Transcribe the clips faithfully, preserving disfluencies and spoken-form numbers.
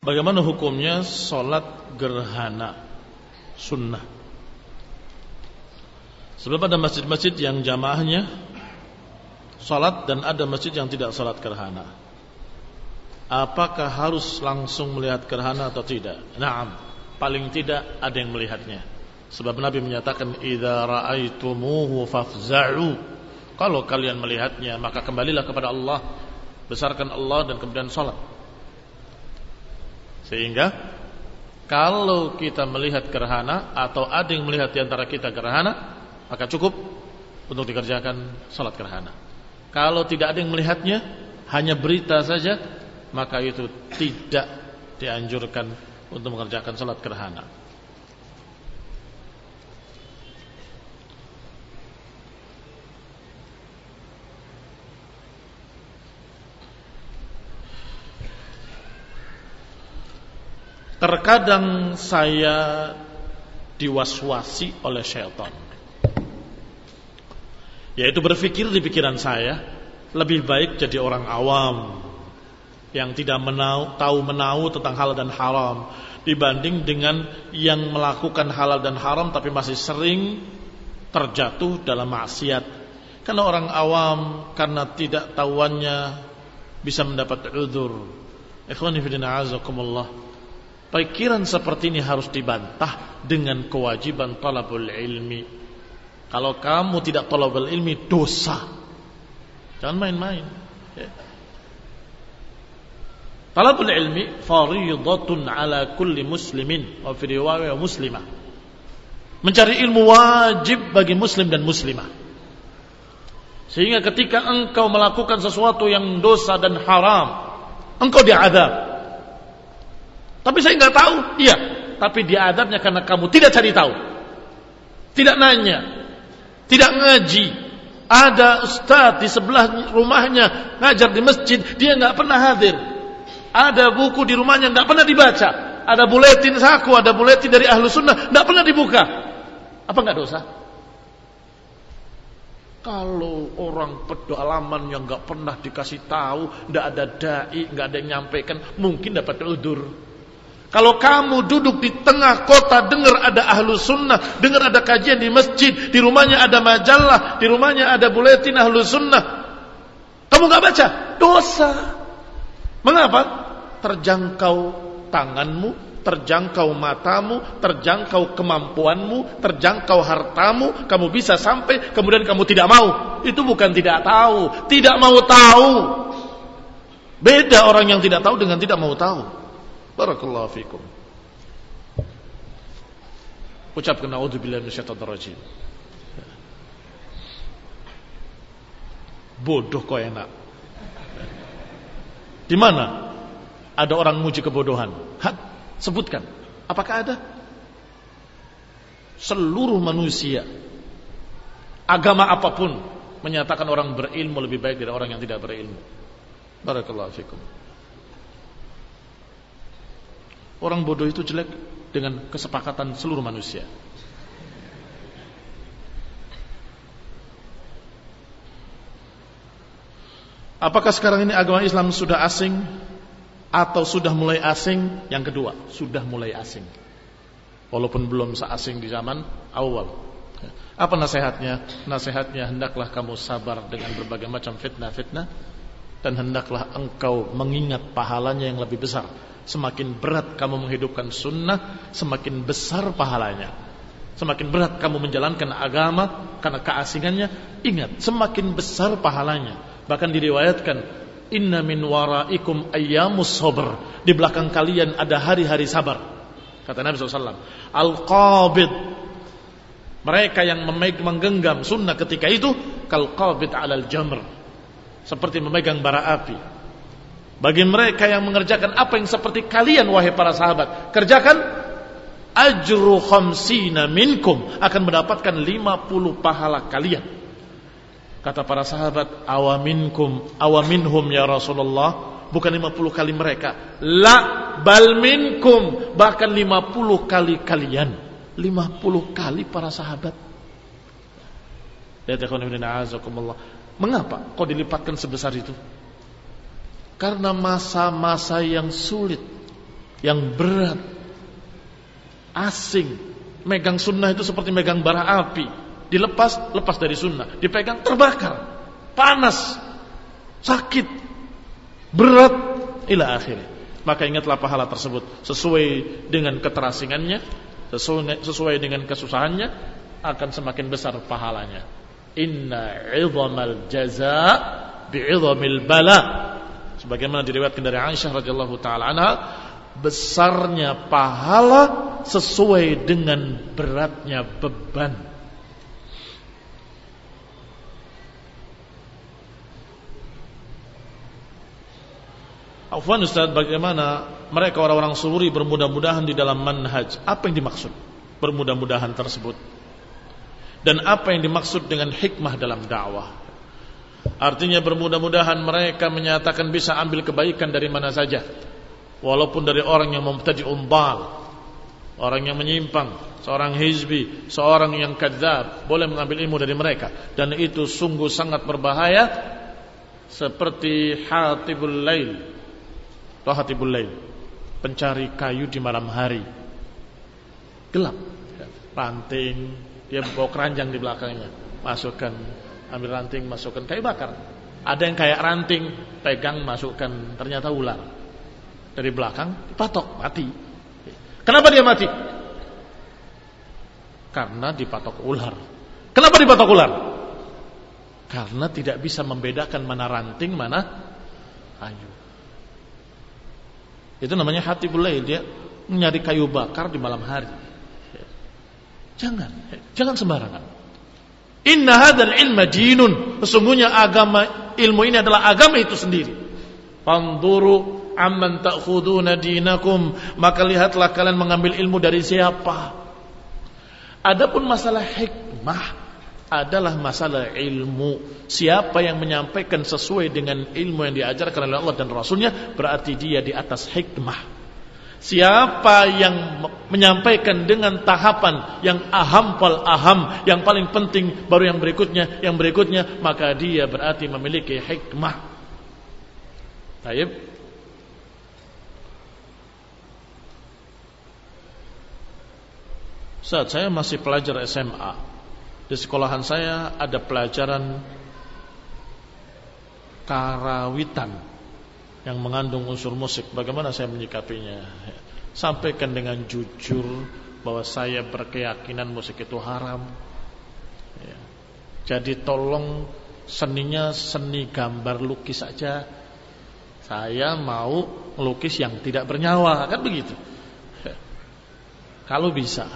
Bagaimana hukumnya sholat gerhana sunnah? Sebab ada masjid-masjid yang jamaahnya sholat dan ada masjid yang tidak sholat gerhana. Apakah harus langsung melihat gerhana atau tidak? Naam, paling tidak ada yang melihatnya. Sebab Nabi menyatakan idza ra'aitumuhu fafza'u. Kalau kalian melihatnya maka kembalilah kepada Allah, besarkan Allah dan kemudian sholat. Sehingga kalau kita melihat gerhana atau ada yang melihat di antara kita gerhana, maka cukup untuk dikerjakan sholat gerhana. Kalau tidak ada yang melihatnya, hanya berita saja, maka itu tidak dianjurkan untuk mengerjakan sholat gerhana. Terkadang saya diwaswasi oleh syaitan, yaitu berpikir di pikiran saya, lebih baik jadi orang awam yang tidak menau, tahu menau tentang halal dan haram, dibanding dengan yang melakukan halal dan haram tapi masih sering terjatuh dalam maksiat. Karena orang awam, karena tidak tahuannya, bisa mendapat udzur. Ikhwani fillah azakumullah. Pikiran seperti ini harus dibantah dengan kewajiban talabul ilmi. Kalau kamu tidak talabul ilmi, dosa. Jangan main-main ya. Talabul ilmi fariidatun ala kulli muslimin wa fi riwayah muslimah. Mencari ilmu wajib bagi muslim dan muslimah. Sehingga ketika engkau melakukan sesuatu yang dosa dan haram, engkau diazab. Tapi saya enggak tahu. Iya, tapi diazabnya karena kamu tidak cari tahu, tidak nanya, tidak ngaji. Ada ustaz di sebelah rumahnya ngajar di masjid, dia enggak pernah hadir. Ada buku di rumahnya enggak pernah dibaca. Ada buletin saku, ada buletin dari ahlu sunnah, enggak pernah dibuka. Apa enggak dosa? Kalau orang pedalaman yang enggak pernah dikasih tahu, enggak ada dai, enggak ada yang nyampaikan, mungkin dapat udzur. Kalau kamu duduk di tengah kota, dengar ada ahlu sunnah, dengar ada kajian di masjid, di rumahnya ada majalah, di rumahnya ada buletin ahlu sunnah, kamu gak baca, dosa. Mengapa? Terjangkau tanganmu, terjangkau matamu, terjangkau kemampuanmu, terjangkau hartamu, kamu bisa sampai, kemudian kamu tidak mau. Itu bukan tidak tahu, tidak mau tahu. Beda orang yang tidak tahu dengan tidak mau tahu. Barakallahu fikum. Ucapkan a'udzubillahi minasyaitonir rajim. Bodoh kok enak. Di mana ada orang muji kebodohan? Hah? Sebutkan. Apakah ada? Seluruh manusia, agama apapun, menyatakan orang berilmu lebih baik dari orang yang tidak berilmu. Barakallahu fikum. Orang bodoh itu jelek dengan kesepakatan seluruh manusia. Apakah sekarang ini agama Islam sudah asing atau sudah mulai asing? Yang kedua, sudah mulai asing, walaupun belum seasing di zaman awal. Apa nasihatnya? Nasihatnya, hendaklah kamu sabar dengan berbagai macam fitnah-fitnah, dan hendaklah engkau mengingat pahalanya yang lebih besar. Semakin berat kamu menghidupkan sunnah, semakin besar pahalanya. Semakin berat kamu menjalankan agama karena keasingannya, ingat, semakin besar pahalanya. Bahkan diriwayatkan, inna min waraikum ayyamus sabr, di belakang kalian ada hari-hari sabar. Kata Nabi shallallahu alaihi wasallam, al-qabid, mereka yang memegang menggenggam sunnah ketika itu, kal-qabid alal jamr, seperti memegang bara api. Bagi mereka yang mengerjakan apa yang seperti kalian, wahai para sahabat, kerjakan, ajru khamsina minkum, akan mendapatkan lima puluh pahala kalian. Kata para sahabat, awaminkum, awaminhum ya Rasulullah, bukan lima puluh kali mereka, la bal minkum, bahkan lima puluh kali kalian. lima puluh kali para sahabat. Mengapa kok dilipatkan sebesar itu? Karena masa-masa yang sulit, yang berat, asing. Megang sunnah itu seperti megang bara api. Dilepas, lepas dari sunnah. Dipegang, terbakar, panas, sakit, berat, ila akhirnya. Maka ingatlah pahala tersebut sesuai dengan keterasingannya, sesuai, sesuai dengan kesusahannya, akan semakin besar pahalanya. Inna 'idhamal jazaa bi'idhamil bala. Sebagaimana diriwayatkan dari Aisyah radhiyallahu taala anha, besarnya pahala sesuai dengan beratnya beban. Afwan Ustaz, bagaimana mereka orang-orang sururi bermudah-mudahan di dalam manhaj? Apa yang dimaksud bermudah-mudahan tersebut? Dan apa yang dimaksud dengan hikmah dalam dakwah? Artinya bermudah-mudahan mereka menyatakan bisa ambil kebaikan dari mana saja, walaupun dari orang yang mubtadi'un dhal, orang yang menyimpang, seorang hizbi, seorang yang kadzdzab, boleh mengambil ilmu dari mereka. Dan itu sungguh sangat berbahaya, seperti hatibul lail, atau hatibul lail, pencari kayu di malam hari, gelap, ranting, dia bawa keranjang di belakangnya, masukkan, ambil ranting, masukkan kayu bakar. Ada yang kayak ranting, pegang, masukkan, ternyata ular. Dari belakang dipatok, mati. Kenapa dia mati? Karena dipatok ular. Kenapa dipatok ular? Karena tidak bisa membedakan mana ranting, mana kayu. Itu namanya hatibul lail, dia mencari kayu bakar di malam hari. Jangan, jangan sembarangan. Inna hadzal ilma dinun. Sesungguhnya agama, ilmu ini adalah agama itu sendiri. Fanzuru amman ta'khuduna dinakum, maka lihatlah kalian mengambil ilmu dari siapa. Adapun masalah hikmah adalah masalah ilmu. Siapa yang menyampaikan sesuai dengan ilmu yang diajarkan oleh Allah dan Rasulnya, berarti dia di atas hikmah. Siapa yang menyampaikan dengan tahapan yang aham fal aham, yang paling penting baru yang berikutnya, yang berikutnya, maka dia berarti memiliki hikmah. Baik. Saat saya masih pelajar S M A, di sekolahan saya ada pelajaran karawitan yang mengandung unsur musik. Bagaimana saya menyikapinya? Sampaikan dengan jujur bahwa saya berkeyakinan musik itu haram. Jadi tolong seninya seni gambar lukis saja. Saya mau melukis yang tidak bernyawa, kan begitu. Kalau bisa.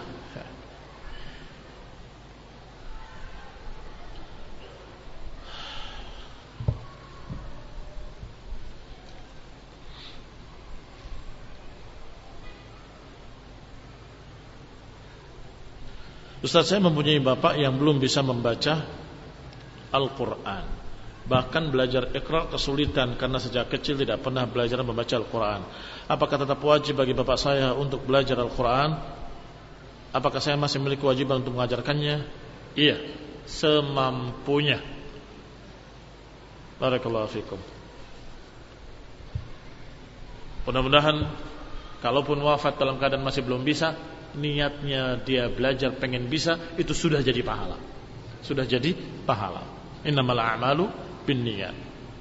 Ustaz, saya mempunyai bapak yang belum bisa membaca Al-Quran. Bahkan belajar Iqra kesulitan karena sejak kecil tidak pernah belajar membaca Al-Quran. Apakah tetap wajib bagi bapak saya untuk belajar Al-Quran? Apakah saya masih memiliki kewajiban untuk mengajarkannya? Iya, semampunya. Barakallahu fikum. Mudah-mudahan kalaupun wafat dalam keadaan masih belum bisa, niatnya dia belajar pengen bisa, itu sudah jadi pahala. Sudah jadi pahala. Innamal a'malu binniyat.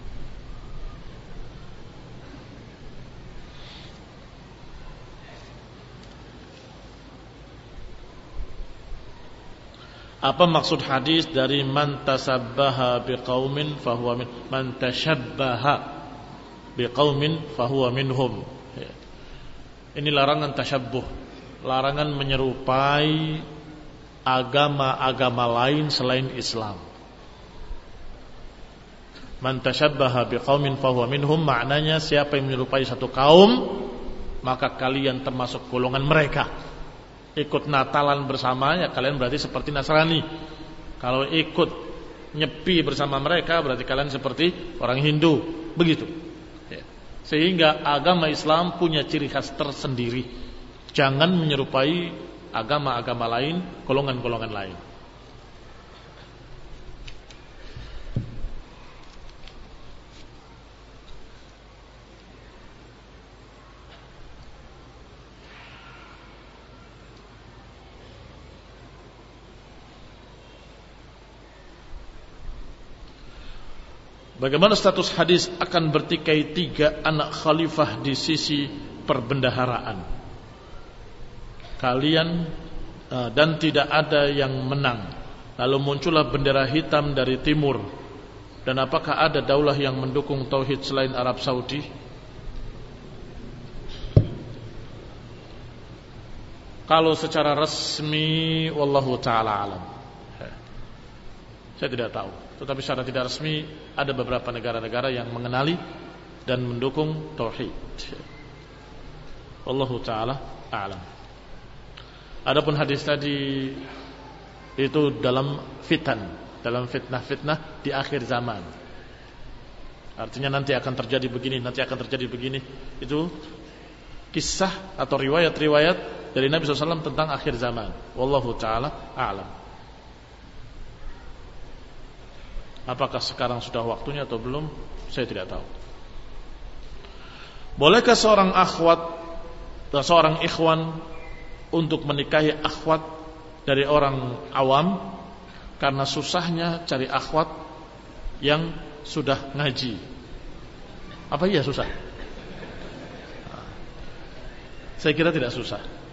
Apa maksud hadis dari man tasabbaha biqaumin fahuwa min, man tashabbaha biqaumin fahuwa minhum. Ini larangan tasyabbuh, larangan menyerupai agama-agama lain selain Islam. Man tashabbaha biqaumin fahuwa minhum, maknanya siapa yang menyerupai satu kaum, maka kalian termasuk golongan mereka. Ikut Natalan bersama, ya kalian berarti seperti Nasrani. Kalau ikut nyepi bersama mereka, berarti kalian seperti orang Hindu. Begitu. Sehingga agama Islam punya ciri khas tersendiri. Jangan menyerupai agama-agama lain, golongan-golongan lain. Bagaimana status hadis akan bertikai tiga anak khalifah di sisi perbendaharaan? Kalian uh, dan tidak ada yang menang. Lalu muncullah bendera hitam dari timur. Dan apakah ada daulah yang mendukung tauhid selain Arab Saudi? Kalau secara resmi, wallahu ta'ala alam, saya tidak tahu. Tetapi secara tidak resmi ada beberapa negara-negara yang mengenali dan mendukung tauhid. Wallahu ta'ala a'lam. Adapun hadis tadi itu dalam fitan, dalam fitnah-fitnah di akhir zaman. Artinya nanti akan terjadi begini, nanti akan terjadi begini. Itu kisah atau riwayat-riwayat dari Nabi shallallahu alaihi wasallam tentang akhir zaman. Wallahu ta'ala a'lam. Apakah sekarang sudah waktunya atau belum, saya tidak tahu. Bolehkah seorang akhwat atau seorang ikhwan untuk menikahi akhwat dari orang awam karena susahnya cari akhwat yang sudah ngaji? Apa iya susah? Saya kira tidak susah.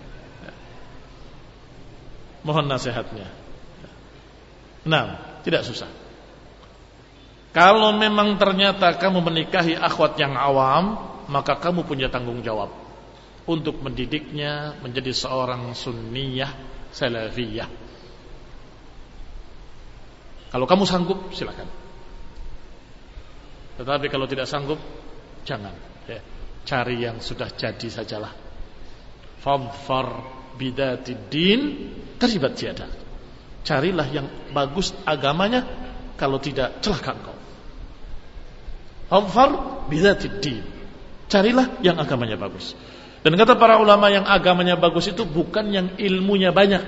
Mohon nasihatnya. Nah, tidak susah. Kalau memang ternyata kamu menikahi akhwat yang awam, maka kamu punya tanggung jawab untuk mendidiknya menjadi seorang sunniyah salafiyah. Kalau kamu sanggup, silakan. Tetapi kalau tidak sanggup, jangan. Ya, cari yang sudah jadi sajalah. Fadfar bidatid din terlibat tiada. Carilah yang bagus agamanya, kalau tidak celaka engkau. Fadfar bidatid din. Carilah yang agamanya bagus. Dan kata para ulama, yang agamanya bagus itu bukan yang ilmunya banyak.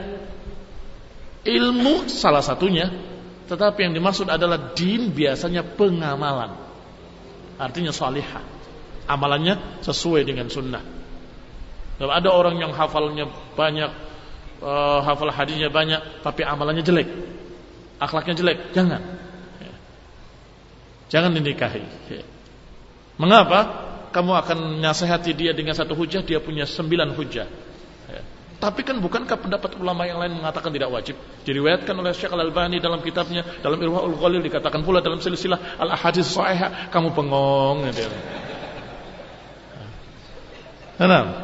Ilmu salah satunya, tetapi yang dimaksud adalah din, biasanya pengamalan. Artinya salihah, amalannya sesuai dengan sunnah. Kalau ada orang yang hafalnya banyak, uh, hafal hadisnya banyak, tapi amalannya jelek, akhlaknya jelek, jangan. Ya. Jangan dinikahi. Ya. Mengapa? Kamu akan nasihati dia dengan satu hujah, dia punya sembilan hujah. Ya. Tapi kan bukankah pendapat ulama yang lain mengatakan tidak wajib? Diriwayatkan oleh Syekh Al-Albani dalam kitabnya, dalam Irwaul Ghalil, dikatakan pula dalam silsilah Al-Ahadits Shahihah. Kamu bengong gitu. Nah,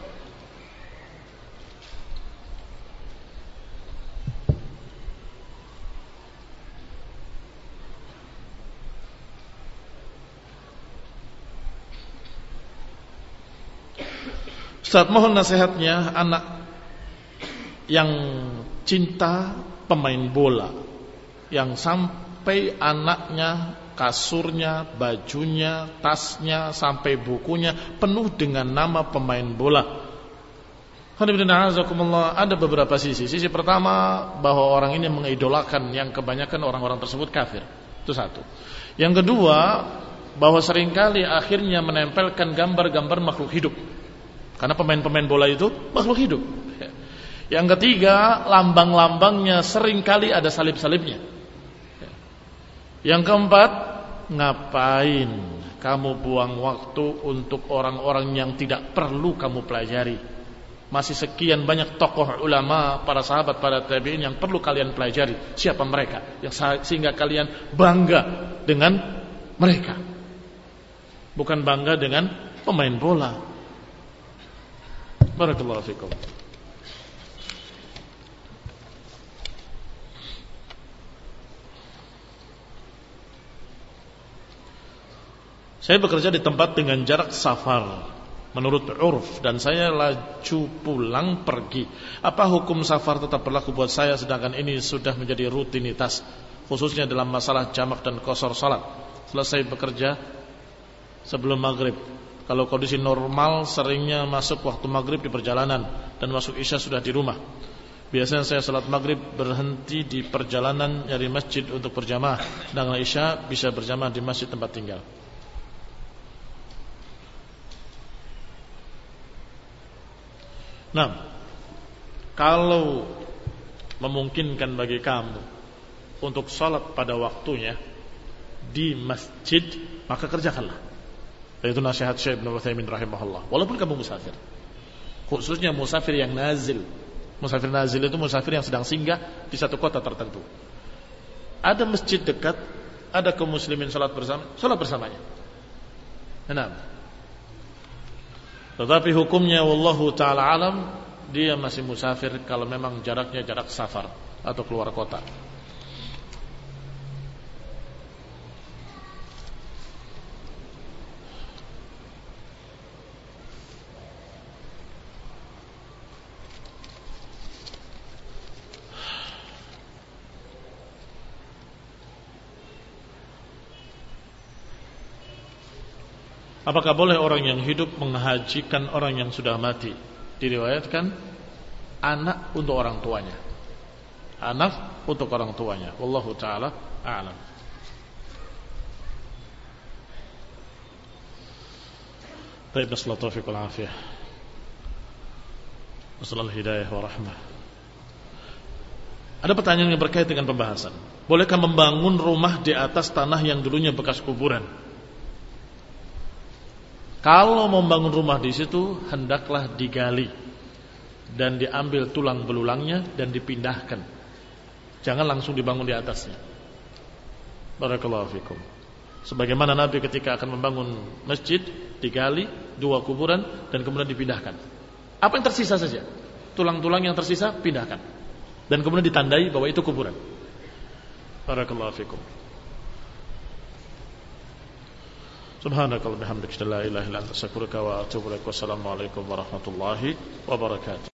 Ustaz, mohon nasihatnya anak yang cinta pemain bola, yang sampai anaknya, kasurnya, bajunya, tasnya, sampai bukunya penuh dengan nama pemain bola. Ada beberapa sisi. Sisi pertama, bahwa orang ini mengidolakan yang kebanyakan orang-orang tersebut kafir. Itu satu. Yang kedua, bahwa seringkali akhirnya menempelkan gambar-gambar makhluk hidup. Karena pemain-pemain bola itu makhluk hidup. Yang ketiga, lambang-lambangnya seringkali ada salib-salibnya. Yang keempat, ngapain kamu buang waktu untuk orang-orang yang tidak perlu kamu pelajari? Masih sekian banyak tokoh ulama, para sahabat, para tabi'in yang perlu kalian pelajari. Siapa mereka? Yang sehingga kalian bangga dengan mereka, bukan bangga dengan pemain bola. Barakallahu fikum. Saya bekerja di tempat dengan jarak safar menurut urf, dan saya laju pulang pergi. Apa hukum safar tetap berlaku buat saya, sedangkan ini sudah menjadi rutinitas, khususnya dalam masalah jamak dan qashar salat. Selesai bekerja sebelum maghrib. Kalau kondisi normal, seringnya masuk waktu maghrib di perjalanan dan masuk isya sudah di rumah. Biasanya saya salat maghrib berhenti di perjalanan dari masjid untuk berjamaah, sedangkan isya bisa berjamaah di masjid tempat tinggal. Nah, kalau memungkinkan bagi kamu untuk salat pada waktunya, di masjid, maka kerjakanlah. Itu nasihat Syekh Ibnu Utsaimin rahimahullah. Walaupun kamu musafir, khususnya musafir yang nazil. Musafir nazil itu musafir yang sedang singgah di satu kota tertentu. Ada masjid dekat, ada kaum muslimin salat bersama, salat bersamanya. Enam. Tetapi hukumnya wallahu taala alam, dia masih musafir kalau memang jaraknya jarak safar atau keluar kota. Apakah boleh orang yang hidup menghajikan orang yang sudah mati? Diriwayatkan anak untuk orang tuanya. Anak untuk orang tuanya. Wallahu taala a'lam. Baik, nasallahu taufiq wal afiyah. Wassallallahu hidayah wa rahmah. Ada pertanyaan yang berkait dengan pembahasan. Bolehkah membangun rumah di atas tanah yang dulunya bekas kuburan? Kalau membangun rumah di situ, hendaklah digali dan diambil tulang belulangnya dan dipindahkan. Jangan langsung dibangun di atasnya. Barakallahu fikum. Sebagaimana Nabi ketika akan membangun masjid, digali dua kuburan dan kemudian dipindahkan. Apa yang tersisa saja, tulang-tulang yang tersisa pindahkan dan kemudian ditandai bahwa itu kuburan. Barakallahu fikum. Subhanakallahumma bihamdika la ilaha illa anta astaghfiruka wa atubu ilaik. Wassalamu alaikum warahmatullahi wabarakatuh.